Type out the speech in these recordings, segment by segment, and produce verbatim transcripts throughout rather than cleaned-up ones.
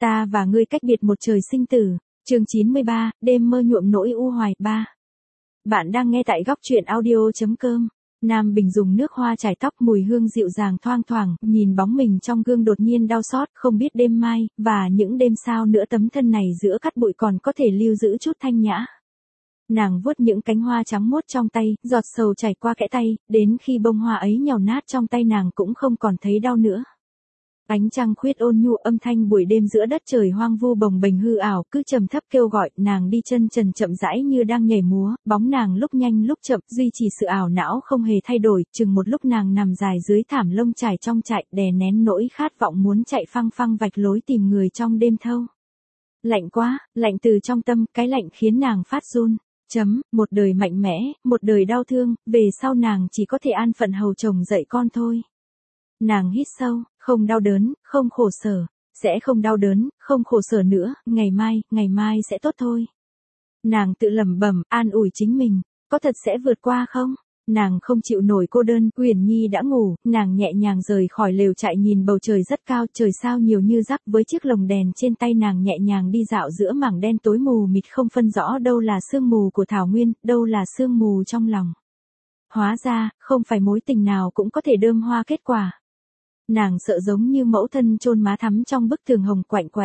Ta và ngươi cách biệt một trời sinh tử. Chương chín mươi ba, đêm mơ nhuộm nỗi u hoài. ba. Bạn đang nghe tại góc truyện audio chấm com. Nam Bình dùng nước hoa chải tóc, mùi hương dịu dàng thoang thoảng, nhìn bóng mình trong gương đột nhiên đau xót, không biết đêm mai, và những đêm sau nữa tấm thân này giữa cát bụi còn có thể lưu giữ chút thanh nhã. Nàng vuốt những cánh hoa trắng muốt trong tay, giọt sầu chảy qua kẽ tay, đến khi bông hoa ấy nhàu nát trong tay nàng cũng không còn thấy đau nữa. Ánh trăng khuyết ôn nhu, âm thanh buổi đêm giữa đất trời hoang vu bồng bềnh hư ảo, cứ trầm thấp kêu gọi. Nàng đi chân trần chậm rãi như đang nhảy múa, bóng nàng lúc nhanh lúc chậm, duy trì sự ảo não không hề thay đổi. Chừng một lúc nàng nằm dài dưới thảm lông trải trong trại, đè nén nỗi khát vọng muốn chạy phăng phăng vạch lối tìm người trong đêm thâu. Lạnh quá, lạnh từ trong tâm, cái lạnh khiến nàng phát run. Chấm, một đời mạnh mẽ, một đời đau thương, về sau nàng chỉ có thể an phận hầu chồng dạy con thôi. Nàng hít sâu, không đau đớn, không khổ sở, sẽ không đau đớn, không khổ sở nữa, ngày mai, ngày mai sẽ tốt thôi. Nàng tự lẩm bẩm, an ủi chính mình, có thật sẽ vượt qua không? Nàng không chịu nổi cô đơn, Uyển Nhi đã ngủ, nàng nhẹ nhàng rời khỏi lều trại nhìn bầu trời rất cao, trời sao nhiều như rắc, với chiếc lồng đèn trên tay nàng nhẹ nhàng đi dạo giữa mảng đen tối mù mịt không phân rõ đâu là sương mù của thảo nguyên, đâu là sương mù trong lòng. Hóa ra, không phải mối tình nào cũng có thể đơm hoa kết quả. Nàng sợ giống như mẫu thân chôn má thắm trong bức tường hồng quạnh quẽ.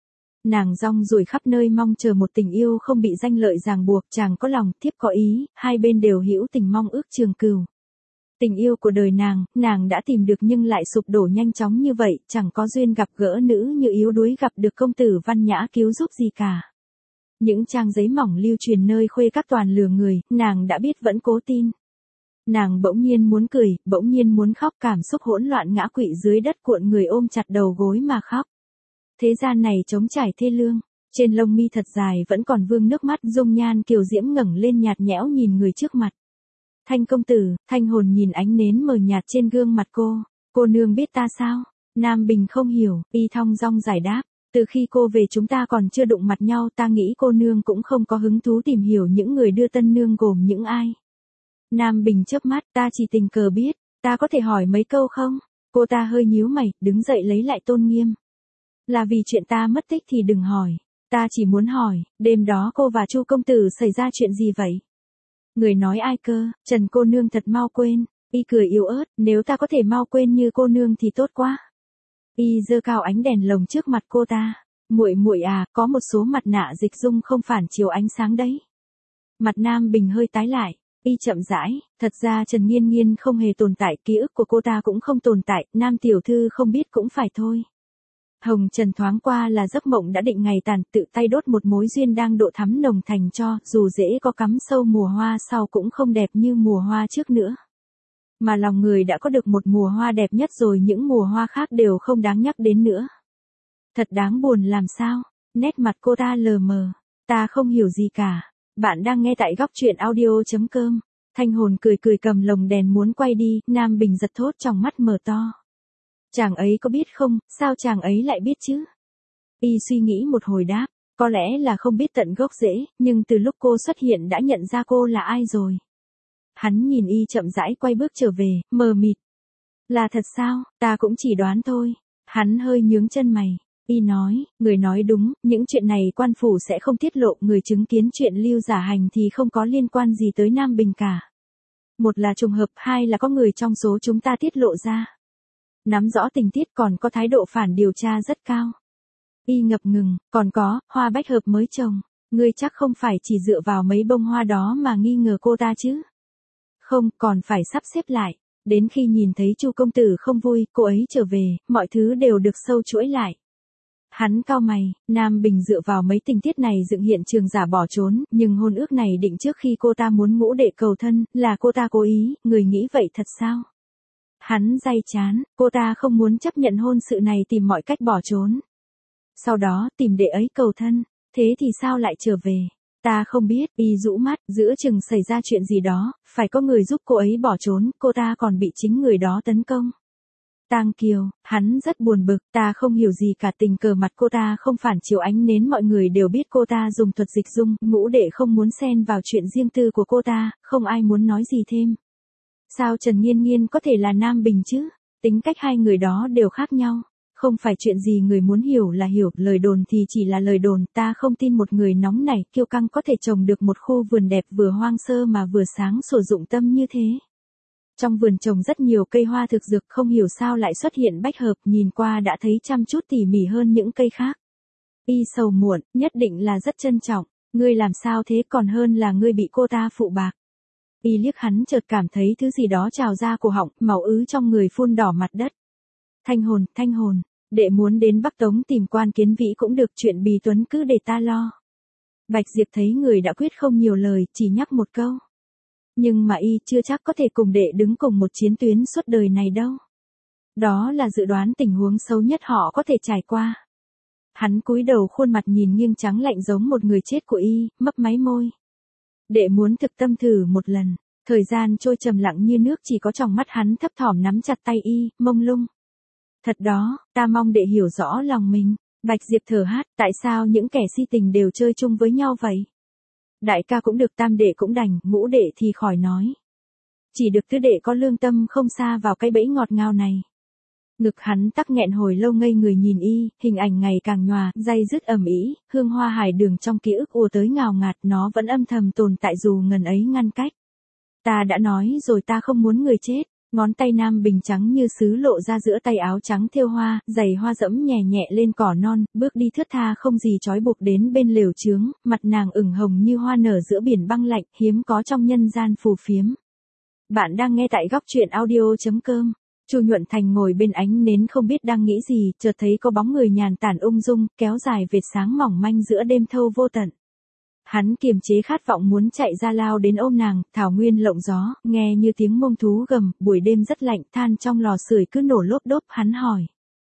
Nàng rong ruổi khắp nơi mong chờ một tình yêu không bị danh lợi ràng buộc, chàng có lòng, thiếp có ý, hai bên đều hữu tình mong ước trường cửu. Tình yêu của đời nàng, nàng đã tìm được nhưng lại sụp đổ nhanh chóng như vậy, chẳng có duyên gặp gỡ nữ như yếu đuối gặp được công tử văn nhã cứu giúp gì cả. Những trang giấy mỏng lưu truyền nơi khuê các toàn lừa người, nàng đã biết vẫn cố tin. Nàng bỗng nhiên muốn cười, bỗng nhiên muốn khóc, cảm xúc hỗn loạn ngã quỵ dưới đất cuộn người ôm chặt đầu gối mà khóc. Thế gian này trống trải thê lương, trên lông mi thật dài vẫn còn vương nước mắt, dung nhan kiều diễm ngẩng lên nhạt nhẽo nhìn người trước mặt. Thanh công tử, Thanh hồn nhìn ánh nến mờ nhạt trên gương mặt cô, cô nương biết ta sao? Nam Bình không hiểu, y thong dong giải đáp, từ khi cô về chúng ta còn chưa đụng mặt nhau, ta nghĩ cô nương cũng không có hứng thú tìm hiểu những người đưa tân nương gồm những ai. Nam Bình chớp mắt, ta chỉ tình cờ biết, ta có thể hỏi mấy câu không? Cô ta hơi nhíu mày, đứng dậy lấy lại tôn nghiêm. Là vì chuyện ta mất tích thì đừng hỏi, ta chỉ muốn hỏi, đêm đó cô và Chu công tử xảy ra chuyện gì vậy? Người nói ai cơ, Trần cô nương thật mau quên, y cười yếu ớt, nếu ta có thể mau quên như cô nương thì tốt quá. Y giơ cao ánh đèn lồng trước mặt cô ta, muội muội à, có một số mặt nạ dịch dung không phản chiếu ánh sáng đấy. Mặt Nam Bình hơi tái lại. Y chậm rãi, thật ra Trần Nghiên Nghiên không hề tồn tại, ký ức của cô ta cũng không tồn tại, Nam tiểu thư không biết cũng phải thôi. Hồng Trần thoáng qua là giấc mộng đã định ngày tàn, tự tay đốt một mối duyên đang độ thắm nồng thành cho, dù dễ có cắm sâu mùa hoa sau cũng không đẹp như mùa hoa trước nữa. Mà lòng người đã có được một mùa hoa đẹp nhất rồi, những mùa hoa khác đều không đáng nhắc đến nữa. Thật đáng buồn làm sao, nét mặt cô ta lờ mờ, ta không hiểu gì cả. Bạn đang nghe tại góc truyện audio chấm com. Thanh hồn cười cười cầm lồng đèn muốn quay đi, Nam Bình giật thốt trong mắt mở to. Chàng ấy có biết không, sao chàng ấy lại biết chứ? Y suy nghĩ một hồi đáp, có lẽ là không biết tận gốc rễ, nhưng từ lúc cô xuất hiện đã nhận ra cô là ai rồi. Hắn nhìn y chậm rãi quay bước trở về, mờ mịt. Là thật sao, ta cũng chỉ đoán thôi. Hắn hơi nhướng chân mày. Y nói, người nói đúng, những chuyện này quan phủ sẽ không tiết lộ, người chứng kiến chuyện Lưu giả hành thì không có liên quan gì tới Nam Bình cả. Một là trùng hợp, hai là có người trong số chúng ta tiết lộ ra. Nắm rõ tình tiết còn có thái độ phản điều tra rất cao. Y ngập ngừng, còn có, hoa bách hợp mới trồng, ngươi chắc không phải chỉ dựa vào mấy bông hoa đó mà nghi ngờ cô ta chứ? Không, còn phải sắp xếp lại. Đến khi nhìn thấy Chu công tử không vui, cô ấy trở về, mọi thứ đều được sâu chuỗi lại. Hắn cau mày, Nam Bình dựa vào mấy tình tiết này dựng hiện trường giả bỏ trốn, nhưng hôn ước này định trước khi cô ta muốn ngũ đệ cầu thân, là cô ta cố ý, người nghĩ vậy thật sao? Hắn day chán, cô ta không muốn chấp nhận hôn sự này tìm mọi cách bỏ trốn. Sau đó tìm đệ ấy cầu thân, thế thì sao lại trở về? Ta không biết, y rũ mắt, giữa chừng xảy ra chuyện gì đó, phải có người giúp cô ấy bỏ trốn, cô ta còn bị chính người đó tấn công. Tang Kiều, hắn rất buồn bực, ta không hiểu gì cả, tình cờ mặt cô ta không phản chiếu ánh nến, mọi người đều biết cô ta dùng thuật dịch dung, ngũ đệ không muốn xen vào chuyện riêng tư của cô ta, không ai muốn nói gì thêm. Sao Trần Nghiên Nghiên có thể là Nam Bình chứ? Tính cách hai người đó đều khác nhau. Không phải chuyện gì người muốn hiểu là hiểu, lời đồn thì chỉ là lời đồn, ta không tin một người nóng nảy, kiêu căng có thể trồng được một khu vườn đẹp vừa hoang sơ mà vừa sáng sủa dụng tâm như thế. Trong vườn trồng rất nhiều cây hoa thực dược, không hiểu sao lại xuất hiện bách hợp, nhìn qua đã thấy chăm chút tỉ mỉ hơn những cây khác. Y sầu muộn, nhất định là rất trân trọng, ngươi làm sao thế, còn hơn là ngươi bị cô ta phụ bạc. Y liếc hắn chợt cảm thấy thứ gì đó trào ra cổ họng, máu ứ trong người phun đỏ mặt đất. Thanh hồn, thanh hồn, đệ muốn đến Bắc Tống tìm Quan Kiến Vĩ cũng được, chuyện Bì Tuấn cứ để ta lo. Bạch Diệp thấy người đã quyết không nhiều lời, chỉ nhắc một câu. Nhưng mà y chưa chắc có thể cùng đệ đứng cùng một chiến tuyến suốt đời này đâu. Đó là dự đoán tình huống xấu nhất họ có thể trải qua. Hắn cúi đầu, khuôn mặt nhìn nghiêng trắng lạnh giống một người chết của y, mấp máy môi. Đệ muốn thực tâm thử một lần. Thời gian trôi trầm lặng như nước, chỉ có trong mắt hắn thấp thỏm nắm chặt tay y, mông lung. Thật đó, ta mong đệ hiểu rõ lòng mình. Bạch Diệp thở hát, tại sao những kẻ si tình đều chơi chung với nhau vậy? Đại ca cũng được, tam đệ cũng đành, ngũ đệ thì khỏi nói. Chỉ được tứ đệ có lương tâm không sa vào cái bẫy ngọt ngào này. Ngực hắn tắc nghẹn hồi lâu, ngây người nhìn y, hình ảnh ngày càng nhòa, day dứt ầm ĩ, hương hoa hải đường trong ký ức ùa tới ngào ngạt, nó vẫn âm thầm tồn tại dù ngần ấy ngăn cách. Ta đã nói rồi, ta không muốn người chết. Ngón tay Nam Bình trắng như sứ lộ ra giữa tay áo trắng thêu hoa, giày hoa dẫm nhẹ nhẹ lên cỏ non, bước đi thướt tha không gì trói buộc đến bên lều trướng, mặt nàng ửng hồng như hoa nở giữa biển băng lạnh, hiếm có trong nhân gian phù phiếm. Bạn đang nghe tại góc truyện audio chấm com. Chu Nhuận Thành ngồi bên ánh nến không biết đang nghĩ gì, chợt thấy có bóng người nhàn tản ung dung, kéo dài vệt sáng mỏng manh giữa đêm thâu vô tận. Hắn kiềm chế khát vọng muốn chạy ra lao đến ôm nàng, thảo nguyên lộng gió, nghe như tiếng mông thú gầm, buổi đêm rất lạnh, than trong lò sưởi cứ nổ lốp đốp, hắn hỏi.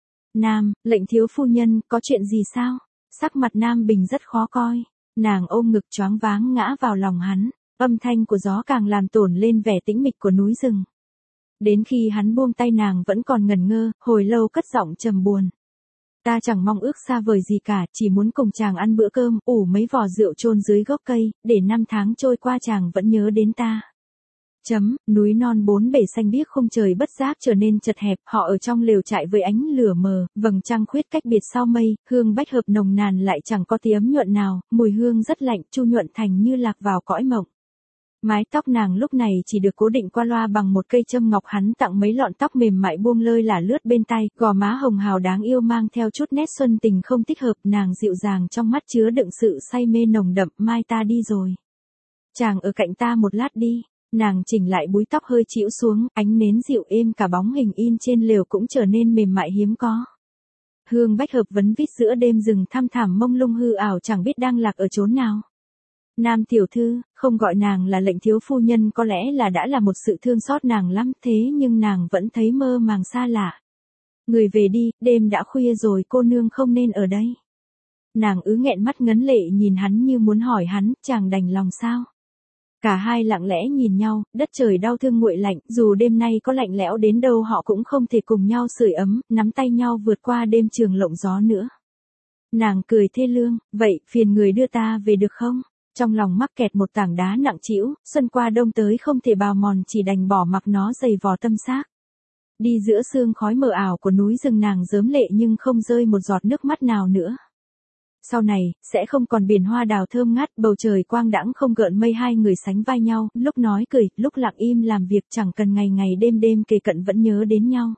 Nam, lệnh thiếu phu nhân, có chuyện gì sao? Sắc mặt Nam Bình rất khó coi, nàng ôm ngực choáng váng ngã vào lòng hắn, âm thanh của gió càng làm tổn lên vẻ tĩnh mịch của núi rừng. Đến khi hắn buông tay nàng vẫn còn ngẩn ngơ, hồi lâu cất giọng trầm buồn. Ta chẳng mong ước xa vời gì cả, chỉ muốn cùng chàng ăn bữa cơm, ủ mấy vò rượu chôn dưới gốc cây, để năm tháng trôi qua chàng vẫn nhớ đến ta. Chấm, núi non bốn bể xanh biếc, khung trời bất giác trở nên chật hẹp, họ ở trong lều trại với ánh lửa mờ, vầng trăng khuyết cách biệt sau mây, hương bách hợp nồng nàn lại chẳng có tí ấm nhuận nào, mùi hương rất lạnh, Chu Nhuận Thành như lạc vào cõi mộng. Mái tóc nàng lúc này chỉ được cố định qua loa bằng một cây châm ngọc, hắn tặng mấy lọn tóc mềm mại buông lơi là lướt bên tai, gò má hồng hào đáng yêu mang theo chút nét xuân tình không thích hợp, nàng dịu dàng trong mắt chứa đựng sự say mê nồng đậm, mai ta đi rồi. Chàng ở cạnh ta một lát đi, nàng chỉnh lại búi tóc hơi chĩu xuống, ánh nến dịu êm, cả bóng hình in trên lều cũng trở nên mềm mại hiếm có. Hương bách hợp vấn vít giữa đêm rừng thăm thẳm mông lung hư ảo, chẳng biết đang lạc ở chốn nào. Nam tiểu thư, không gọi nàng là lệnh thiếu phu nhân có lẽ là đã là một sự thương xót nàng lắm, thế nhưng nàng vẫn thấy mơ màng xa lạ. Người về đi, đêm đã khuya rồi, cô nương không nên ở đây. Nàng ứ nghẹn mắt ngấn lệ nhìn hắn như muốn hỏi hắn, chàng đành lòng sao? Cả hai lặng lẽ nhìn nhau, đất trời đau thương nguội lạnh, dù đêm nay có lạnh lẽo đến đâu họ cũng không thể cùng nhau sưởi ấm, nắm tay nhau vượt qua đêm trường lộng gió nữa. Nàng cười thê lương, vậy phiền người đưa ta về được không? Trong lòng mắc kẹt một tảng đá nặng trĩu, xuân qua đông tới không thể bào mòn, chỉ đành bỏ mặc nó dày vò tâm xác. Đi giữa sương khói mờ ảo của núi rừng, nàng rớm lệ nhưng không rơi một giọt nước mắt nào nữa. Sau này, sẽ không còn biển hoa đào thơm ngát, bầu trời quang đãng không gợn mây, hai người sánh vai nhau, lúc nói cười, lúc lặng im làm việc, chẳng cần ngày ngày đêm đêm kề cận vẫn nhớ đến nhau.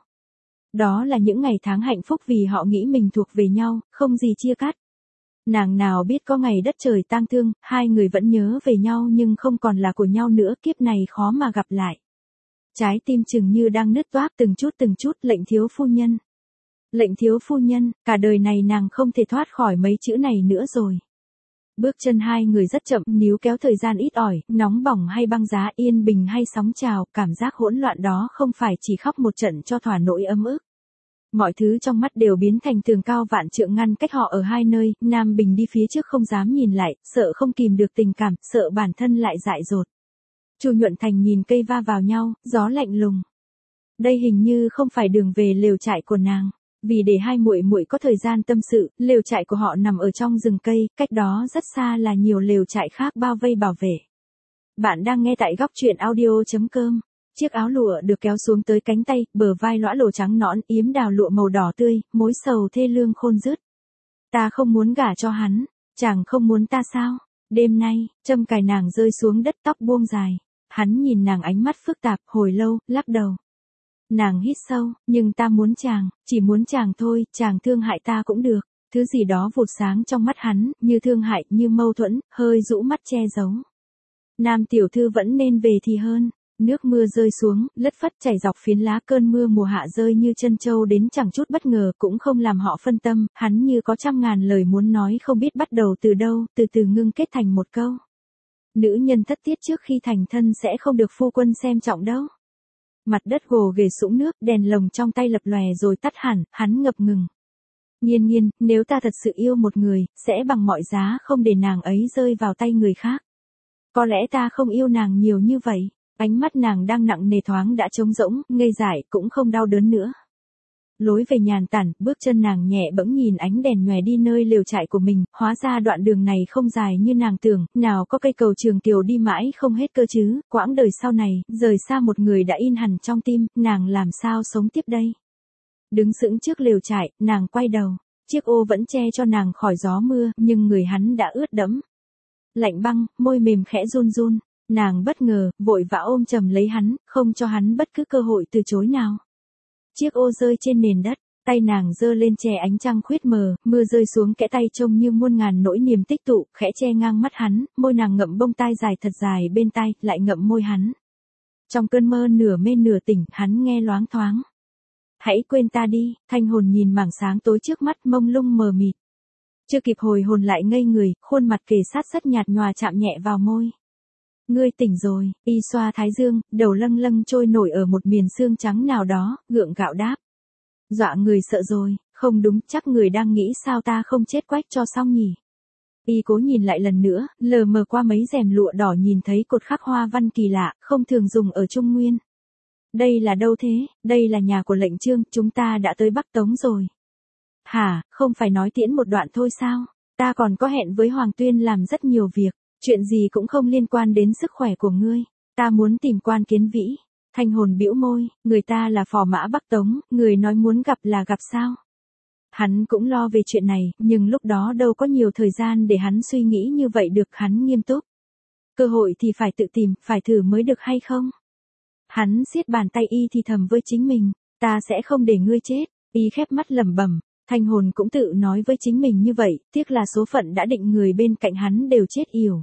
Đó là những ngày tháng hạnh phúc vì họ nghĩ mình thuộc về nhau, không gì chia cắt. Nàng nào biết có ngày đất trời tang thương, hai người vẫn nhớ về nhau nhưng không còn là của nhau nữa, kiếp này khó mà gặp lại. Trái tim chừng như đang nứt toác từng chút từng chút, lệnh thiếu phu nhân. Lệnh thiếu phu nhân, cả đời này nàng không thể thoát khỏi mấy chữ này nữa rồi. Bước chân hai người rất chậm, níu kéo thời gian ít ỏi, nóng bỏng hay băng giá, yên bình hay sóng trào, cảm giác hỗn loạn đó không phải chỉ khóc một trận cho thỏa nỗi ấm ức. Mọi thứ trong mắt đều biến thành tường cao vạn trượng ngăn cách họ ở hai nơi, Nam Bình đi phía trước không dám nhìn lại, sợ không kìm được tình cảm, sợ bản thân lại dại dột. Chu Nhuận Thành nhìn cây va vào nhau, gió lạnh lùng. Đây hình như không phải đường về lều trại của nàng, vì để hai muội muội có thời gian tâm sự, lều trại của họ nằm ở trong rừng cây, cách đó rất xa là nhiều lều trại khác bao vây bảo vệ. Bạn đang nghe tại góc truyện audio chấm com. Chiếc áo lụa được kéo xuống tới cánh tay, bờ vai lõa lồ trắng nõn, yếm đào lụa màu đỏ tươi, mối sầu thê lương khôn dứt. Ta không muốn gả cho hắn, chàng không muốn ta sao? Đêm nay, châm cài nàng rơi xuống đất, tóc buông dài. Hắn nhìn nàng ánh mắt phức tạp, hồi lâu, lắc đầu. Nàng hít sâu, nhưng ta muốn chàng, chỉ muốn chàng thôi, chàng thương hại ta cũng được. Thứ gì đó vụt sáng trong mắt hắn, như thương hại, như mâu thuẫn, hơi rũ mắt che giấu. Nam tiểu thư vẫn nên về thì hơn. Nước mưa rơi xuống, lất phất chảy dọc phiến lá, cơn mưa mùa hạ rơi như chân châu đến chẳng chút bất ngờ, cũng không làm họ phân tâm, hắn như có trăm ngàn lời muốn nói không biết bắt đầu từ đâu, từ từ ngưng kết thành một câu. Nữ nhân thất tiết trước khi thành thân sẽ không được phu quân xem trọng đâu. Mặt đất gồ ghề sũng nước, đèn lồng trong tay lập lòe rồi tắt hẳn, hắn ngập ngừng. Nhiên nhiên, nếu ta thật sự yêu một người, sẽ bằng mọi giá không để nàng ấy rơi vào tay người khác. Có lẽ ta không yêu nàng nhiều như vậy. Ánh mắt nàng đang nặng nề thoáng đã trống rỗng, ngây dại, cũng không đau đớn nữa. Lối về nhàn tản, bước chân nàng nhẹ bẫng nhìn ánh đèn nhòe đi nơi lều trại của mình, hóa ra đoạn đường này không dài như nàng tưởng, nào có cây cầu trường kiều đi mãi không hết cơ chứ, quãng đời sau này, rời xa một người đã in hẳn trong tim, nàng làm sao sống tiếp đây. Đứng sững trước lều trại, nàng quay đầu, chiếc ô vẫn che cho nàng khỏi gió mưa, nhưng người hắn đã ướt đẫm. Lạnh băng, môi mềm khẽ run run. Nàng bất ngờ, vội vã ôm chầm lấy hắn, không cho hắn bất cứ cơ hội từ chối nào. Chiếc ô rơi trên nền đất, tay nàng giơ lên che ánh trăng khuyết mờ, mưa rơi xuống kẽ tay trông như muôn ngàn nỗi niềm tích tụ, khẽ che ngang mắt hắn, môi nàng ngậm bông tai dài thật dài bên tai, lại ngậm môi hắn. Trong cơn mơ nửa mê nửa tỉnh, hắn nghe loáng thoáng. Hãy quên ta đi, thanh hồn nhìn mảng sáng tối trước mắt mông lung mờ mịt. Chưa kịp hồi hồn lại ngây người, khuôn mặt kề sát rất nhạt nhòa chạm nhẹ vào môi. Ngươi tỉnh rồi, y xoa thái dương, đầu lâng lâng trôi nổi ở một miền xương trắng nào đó, gượng gạo đáp. Dọa người sợ rồi, không đúng, chắc người đang nghĩ sao ta không chết quách cho xong nhỉ. Y cố nhìn lại lần nữa, lờ mờ qua mấy rèm lụa đỏ nhìn thấy cột khắc hoa văn kỳ lạ, không thường dùng ở Trung Nguyên. Đây là đâu thế, đây là nhà của lệnh Trương, chúng ta đã tới Bắc Tống rồi. Hả, không phải nói tiễn một đoạn thôi sao, ta còn có hẹn với Hoàng Tuyên làm rất nhiều việc. Chuyện gì cũng không liên quan đến sức khỏe của ngươi, ta muốn tìm Quan Kiến Vĩ. Thanh hồn bĩu môi, người ta là phò mã Bắc Tống, người nói muốn gặp là gặp sao. Hắn cũng lo về chuyện này, nhưng lúc đó đâu có nhiều thời gian để hắn suy nghĩ như vậy được, hắn nghiêm túc. Cơ hội thì phải tự tìm, phải thử mới được hay không. Hắn siết bàn tay y thì thầm với chính mình, ta sẽ không để ngươi chết, y khép mắt lẩm bẩm. Thanh hồn cũng tự nói với chính mình như vậy, tiếc là số phận đã định người bên cạnh hắn đều chết yểu.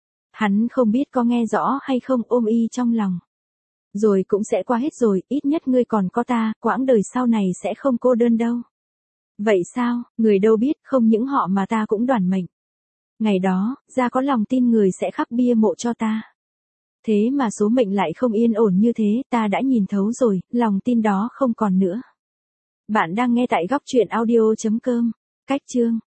Hắn không biết có nghe rõ hay không, ôm y trong lòng. Rồi cũng sẽ qua hết rồi, ít nhất ngươi còn có ta, quãng đời sau này sẽ không cô đơn đâu. Vậy sao, người đâu biết, không những họ mà ta cũng đoản mệnh. Ngày đó, ra có lòng tin người sẽ khắc bia mộ cho ta. Thế mà số mệnh lại không yên ổn như thế, ta đã nhìn thấu rồi, lòng tin đó không còn nữa. Bạn đang nghe tại góc truyện audio chấm com. Cách chương